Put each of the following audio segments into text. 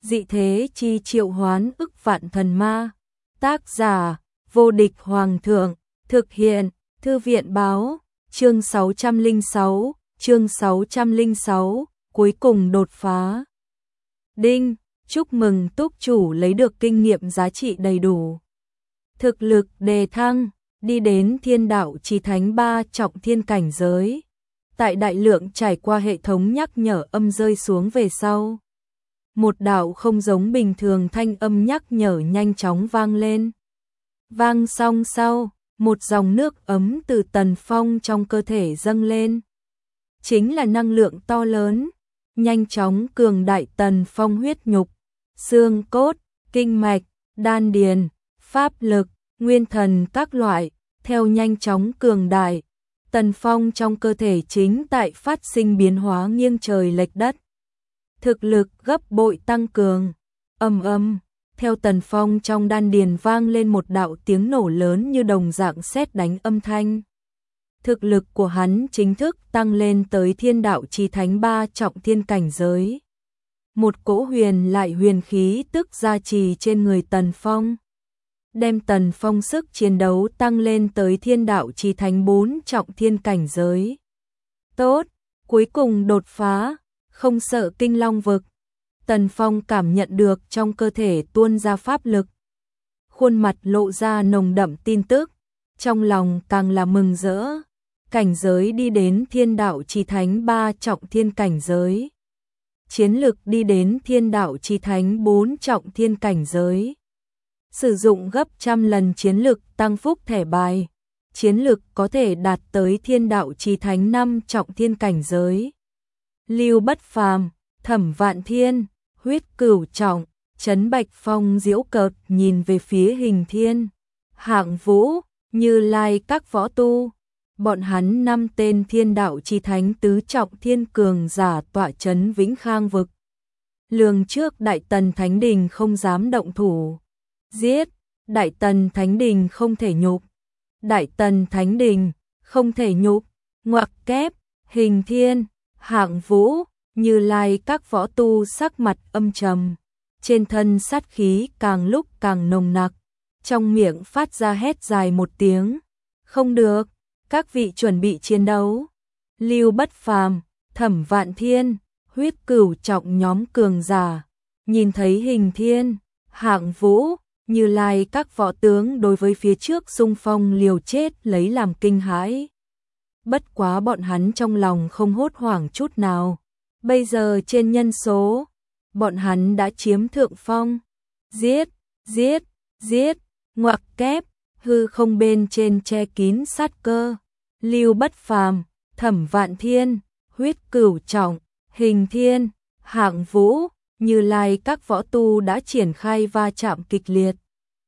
dị thế chi triệu hoán ức vạn thần ma. Tác giả, vô địch hoàng thượng, thực hiện, thư viện báo, chương 606, cuối cùng đột phá. Đinh, chúc mừng túc chủ lấy được kinh nghiệm giá trị đầy đủ. Thực lực đề thăng, đi đến thiên đạo chí thánh 3 trọng thiên cảnh giới. Tại đại lượng trải qua hệ thống nhắc nhở âm rơi xuống về sau. Một đạo không giống bình thường thanh âm nhắc nhở nhanh chóng vang lên. Vang xong sau, một dòng nước ấm từ Tần Phong trong cơ thể dâng lên. Chính là năng lượng to lớn, nhanh chóng cường đại Tần Phong huyết nhục, xương cốt, kinh mạch, đan điền, pháp lực, nguyên thần các loại, theo nhanh chóng cường đại. Tần Phong trong cơ thể chính tại phát sinh biến hóa nghiêng trời lệch đất. Thực lực gấp bội tăng cường. Ầm ầm, theo Tần Phong trong đan điền vang lên một đạo tiếng nổ lớn như đồng dạng sét đánh âm thanh. Thực lực của hắn chính thức tăng lên tới thiên đạo chí thánh 3 trọng thiên cảnh giới. Một cỗ huyền lại huyền khí tức gia trì trên người Tần Phong, đem Tần Phong sức chiến đấu tăng lên tới thiên đạo chí thánh 4 trọng thiên cảnh giới. Tốt, cuối cùng đột phá, không sợ kinh long vực. Tần Phong cảm nhận được trong cơ thể tuôn ra pháp lực. Khuôn mặt lộ ra nồng đậm tin tức, trong lòng càng là mừng rỡ. Cảnh giới đi đến thiên đạo chí thánh 3 trọng thiên cảnh giới. Chiến lực đi đến thiên đạo chí thánh 4 trọng thiên cảnh giới. Sử dụng gấp trăm lần chiến lực tăng phúc thẻ bài. Chiến lực có thể đạt tới thiên đạo chí thánh 5 trọng thiên cảnh giới. Lưu Bất Phàm, Thẩm Vạn Thiên, huyết cửu trọng, Trấn Bạch Phong giễu cợt nhìn về phía Hình Thiên, Hạng Vũ, Như Lai các võ tu. Bọn hắn 5 tên thiên đạo chí thánh tứ trọng thiên cường giả tọa trấn Vĩnh Khang vực. Lường trước Đại Tần Thánh Đình không dám động thủ. Giết, Đại Tần Thánh Đình không thể nhục. Đại Tần Thánh Đình không thể nhục. Ngoặc kép, Hình Thiên, Hạng Vũ, Như Lai các võ tu sắc mặt âm trầm, trên thân sát khí càng lúc càng nồng nặc, trong miệng phát ra hét dài một tiếng. Không được, các vị chuẩn bị chiến đấu. Lưu Bất Phàm, Thẩm Vạn Thiên, huyết cửu trọng nhóm cường giả, nhìn thấy Hình Thiên, Hạng Vũ, Như Lai các võ tướng đối với phía trước xung phong liều chết lấy làm kinh hãi. Bất quá bọn hắn trong lòng không hốt hoảng chút nào. Bây giờ trên nhân số, bọn hắn đã chiếm thượng phong. Giết, giết, giết, ngoặc kép, hư không bên trên che kín sát cơ. Lưu Bất Phàm, Thẩm Vạn Thiên, huyết cửu trọng, Hình Thiên, Hạng Vũ, Như Lai các võ tu đã triển khai va chạm kịch liệt.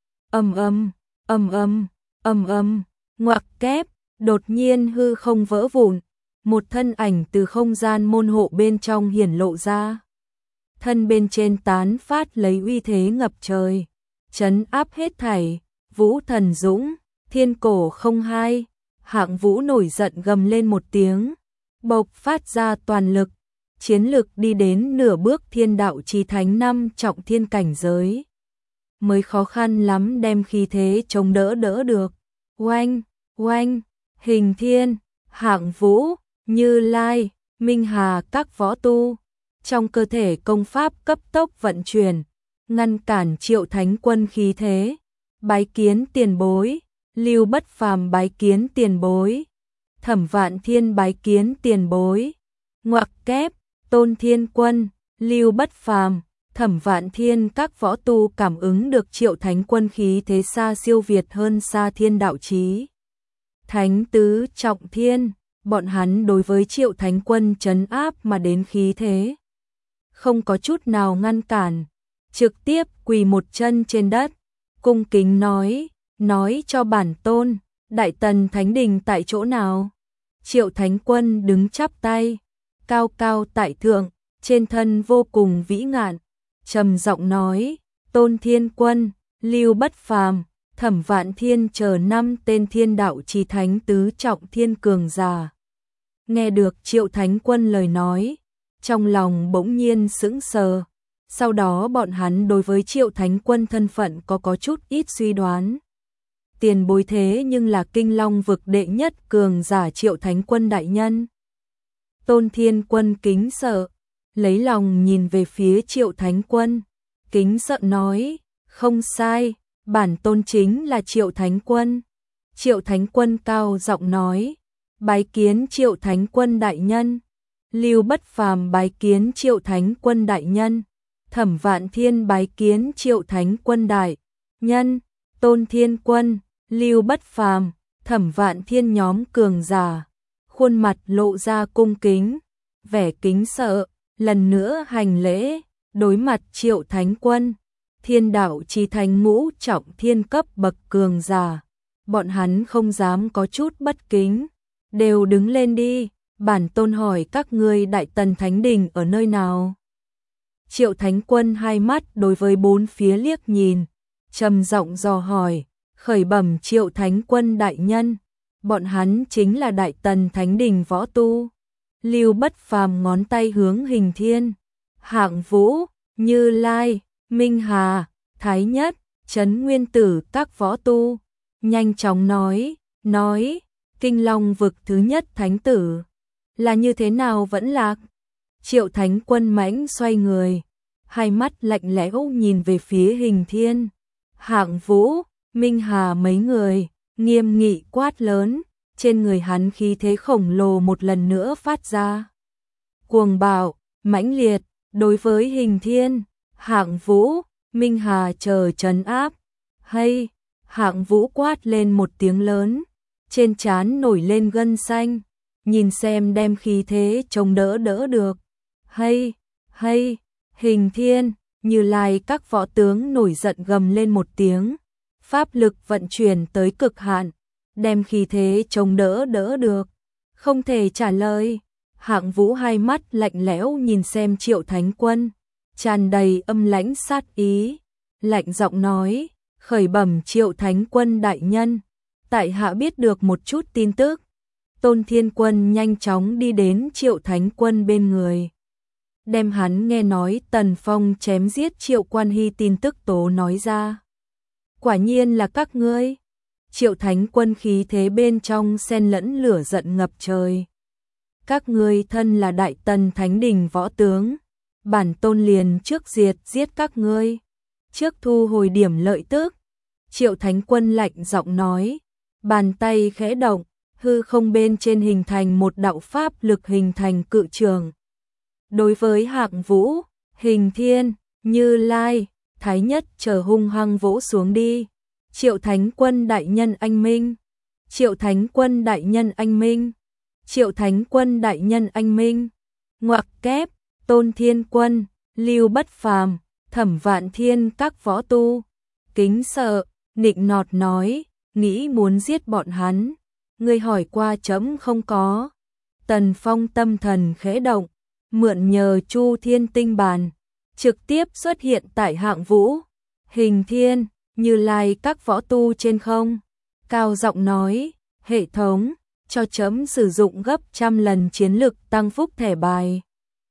Ầm ầm, ầm ầm, ầm ầm, ngoặc kép, đột nhiên hư không vỡ vụn, một thân ảnh từ không gian môn hộ bên trong hiển lộ ra. Thân bên trên tán phát lấy uy thế ngập trời, trấn áp hết thảy. Vũ Thần Dũng, Thiên Cổ không hai. Hạng Vũ nổi giận gầm lên một tiếng, bộc phát ra toàn lực, chiến lực đi đến nửa bước thiên đạo chí thánh 5 trọng thiên cảnh giới. Mới khó khăn lắm đem khí thế chống đỡ được. Oanh, oanh, Hình Thiên, Hạng Vũ, Như Lai, Minh Hà các võ tu, trong cơ thể công pháp cấp tốc vận chuyển, ngăn cản Triệu Thánh Quân khí thế. Bái kiến tiền bối. Lưu Bất Phàm bái kiến tiền bối. Thẩm Vạn Thiên bái kiến tiền bối. Ngoặc kép, Tôn Thiên Quân, Lưu Bất Phàm, Thẩm Vạn Thiên các võ tu cảm ứng được Triệu Thánh Quân khí thế xa siêu việt hơn xa thiên đạo chí thánh tứ trọng thiên. Bọn hắn đối với Triệu Thánh Quân trấn áp mà đến khí thế, không có chút nào ngăn cản, trực tiếp quỳ một chân trên đất, cung kính nói cho bản tôn, Đại Tần Thánh Đình tại chỗ nào? Triệu Thánh Quân đứng chắp tay, cao cao tại thượng, trên thân vô cùng vĩ ngạn, trầm giọng nói, Tôn Thiên Quân, Lưu Bất Phàm, Thẩm Vạn Thiên chờ 5 tên thiên đạo chí thánh tứ trọng thiên cường giả. Nghe được Triệu Thánh Quân lời nói, trong lòng bỗng nhiên sững sờ, Sau đó bọn hắn đối với Triệu Thánh Quân thân phận có chút ít suy đoán. Tiền bối thế nhưng là Kinh Long vực đệ nhất cường giả Triệu Thánh Quân đại nhân. Tôn Thiên Quân kính sợ, lấy lòng nhìn về phía Triệu Thánh Quân, kính sợ nói, không sai, bản tôn chính là Triệu Thánh Quân. Triệu Thánh Quân cao giọng nói, bái kiến Triệu Thánh Quân đại nhân. Lưu Bất Phàm bái kiến Triệu Thánh Quân đại nhân. Thẩm Vạn Thiên bái kiến Triệu Thánh Quân đại nhân. Tôn Thiên Quân, Lưu Bất Phàm, Thẩm Vạn Thiên nhóm cường giả, khuôn mặt lộ ra cung kính, vẻ kính sợ, lần nữa hành lễ, đối mặt Triệu Thánh Quân, Thiên đạo chí thánh ngũ trọng thiên cấp bậc cường giả, bọn hắn không dám có chút bất kính, đều đứng lên đi, bản tôn hỏi các ngươi Đại Tần Thánh Đình ở nơi nào? Triệu Thánh Quân hai mắt đối với bốn phía liếc nhìn, trầm giọng dò hỏi, khởi bẩm Triệu Thánh Quân đại nhân, bọn hắn chính là Đại Tần Thánh Đình võ tu. Lưu Bất Phàm ngón tay hướng Hình Thiên, Hạng Vũ, Như Lai, Minh Hà, Thái Nhất, Trấn Nguyên Tử các võ tu, nhanh chóng nói, Kinh Long vực thứ nhất thánh tử, là như thế nào vẫn lạc? Triệu Thánh Quân mãnh xoay người, hai mắt lạnh lẽo nhìn về phía Hình Thiên, Hạng Vũ, Minh Hà mấy người, nghiêm nghị quát lớn, trên người hắn khí thế khổng lồ một lần nữa phát ra. Cuồng bạo, mãnh liệt, đối với Hình Thiên, Hạng Vũ, Minh Hà chờ trấn áp. Hay, Hạng Vũ quát lên một tiếng lớn, trên trán nổi lên gân xanh, nhìn xem đem khí thế chống đỡ được. Hay, Hình Thiên, Như Lai các võ tướng nổi giận gầm lên một tiếng, pháp lực vận chuyển tới cực hạn, đem khí thế chống đỡ được. Không thể trả lời, Hạng Vũ hai mắt lạnh lẽo nhìn xem Triệu Thánh Quân, tràn đầy âm lãnh sát ý, lạnh giọng nói, khởi bẩm Triệu Thánh Quân đại nhân, tại hạ biết được một chút tin tức. Tôn Thiên Quân nhanh chóng đi đến Triệu Thánh Quân bên người, đem hắn nghe nói Tần Phong chém giết Triệu Quan Hy tin tức tố nói ra. Quả nhiên là các ngươi. Triệu Thánh Quân khí thế bên trong xen lẫn lửa giận ngập trời. Các ngươi thân là Đại Tần Thánh Đình võ tướng, bản tôn liền trước giết các ngươi, trước thu hồi điểm lợi tức. Triệu Thánh Quân lạnh giọng nói, bàn tay khẽ động, hư không bên trên hình thành một đạo pháp lực hình thành cự trường. Đối với Hạng Vũ, Hình Thiên, Như Lai, Thái Nhất chờ hung hăng vỗ xuống đi. Triệu Thánh Quân đại nhân anh minh, Triệu Thánh Quân đại nhân anh minh, Triệu Thánh Quân đại nhân anh minh. Ngoặc kép, Tôn Thiên Quân, Lưu Bất Phàm, Thẩm Vạn Thiên các võ tu, kính sợ, nịnh nọt nói, nghĩ muốn giết bọn hắn, ngươi hỏi qua chấm không có. Tần Phong tâm thần khẽ động, mượn nhờ Chu Thiên Tinh Bàn, trực tiếp xuất hiện tại Hạng Vũ, Hình Thiên, Như Lai các võ tu trên không, cao giọng nói, hệ thống, cho chấm sử dụng gấp 100 lần chiến lực tăng phúc thẻ bài.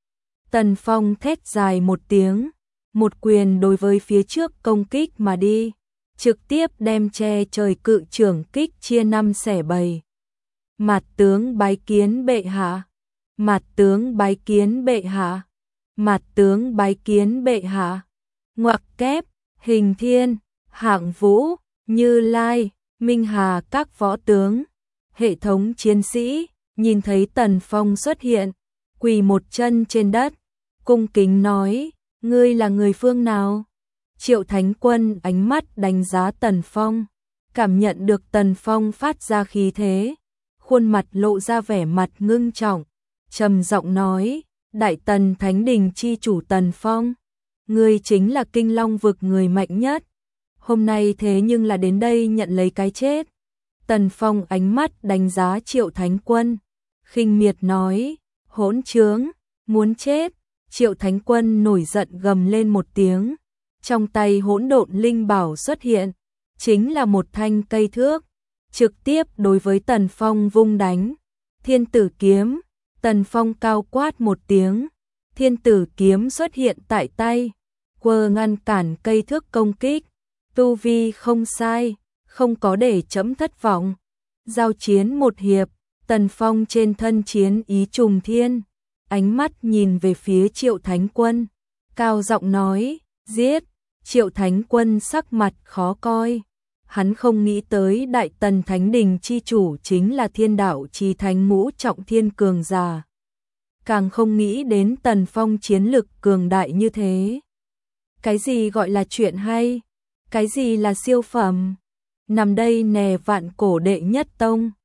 Tần Phong thét dài một tiếng, một quyền đối với phía trước công kích mà đi, trực tiếp đem che trời cự trưởng kích chia 5 xẻ 7. Mạt tướng bái kiến bệ hạ, Mạt tướng bái kiến bệ hạ, Mạt tướng bái kiến bệ hạ. Ngoặc kép, Hình Thiên, Hạng Vũ, Như Lai, Minh Hà các võ tướng, hệ thống chiến sĩ, nhìn thấy Tần Phong xuất hiện, quỳ một chân trên đất, cung kính nói, ngươi là người phương nào? Triệu Thánh Quân ánh mắt đánh giá Tần Phong, cảm nhận được Tần Phong phát ra khí thế, khuôn mặt lộ ra vẻ mặt ngưng trọng, trầm giọng nói, Đại Tần Thánh Đình chi chủ Tần Phong, ngươi chính là Kinh Long vực người mạnh nhất, hôm nay thế nhưng là đến đây nhận lấy cái chết. Tần Phong ánh mắt đánh giá Triệu Thánh Quân, khinh miệt nói, hỗn trướng, muốn chết. Triệu Thánh Quân nổi giận gầm lên một tiếng, trong tay hỗn độn linh bảo xuất hiện, chính là một thanh cây thước, trực tiếp đối với Tần Phong vung đánh. Thiên tử kiếm, Tần Phong cao quát một tiếng, thiên tử kiếm xuất hiện tại tay, quơ ngăn cản cây thước công kích, tu vi không sai, không có để trẫm thất vọng. Giao chiến một hiệp, Tần Phong trên thân chiến ý trùng thiên, ánh mắt nhìn về phía Triệu Thánh Quân, cao giọng nói, giết. Triệu Thánh Quân sắc mặt khó coi, hắn không nghĩ tới Đại Tần Thánh Đình chi chủ chính là Thiên Đạo Chí Thánh ngũ trọng thiên cường giả, càng không nghĩ đến Tần Phong chiến lực cường đại như thế. Cái gì gọi là chuyện hay? Cái gì là siêu phẩm? Nằm đây nè vạn cổ đệ nhất tông.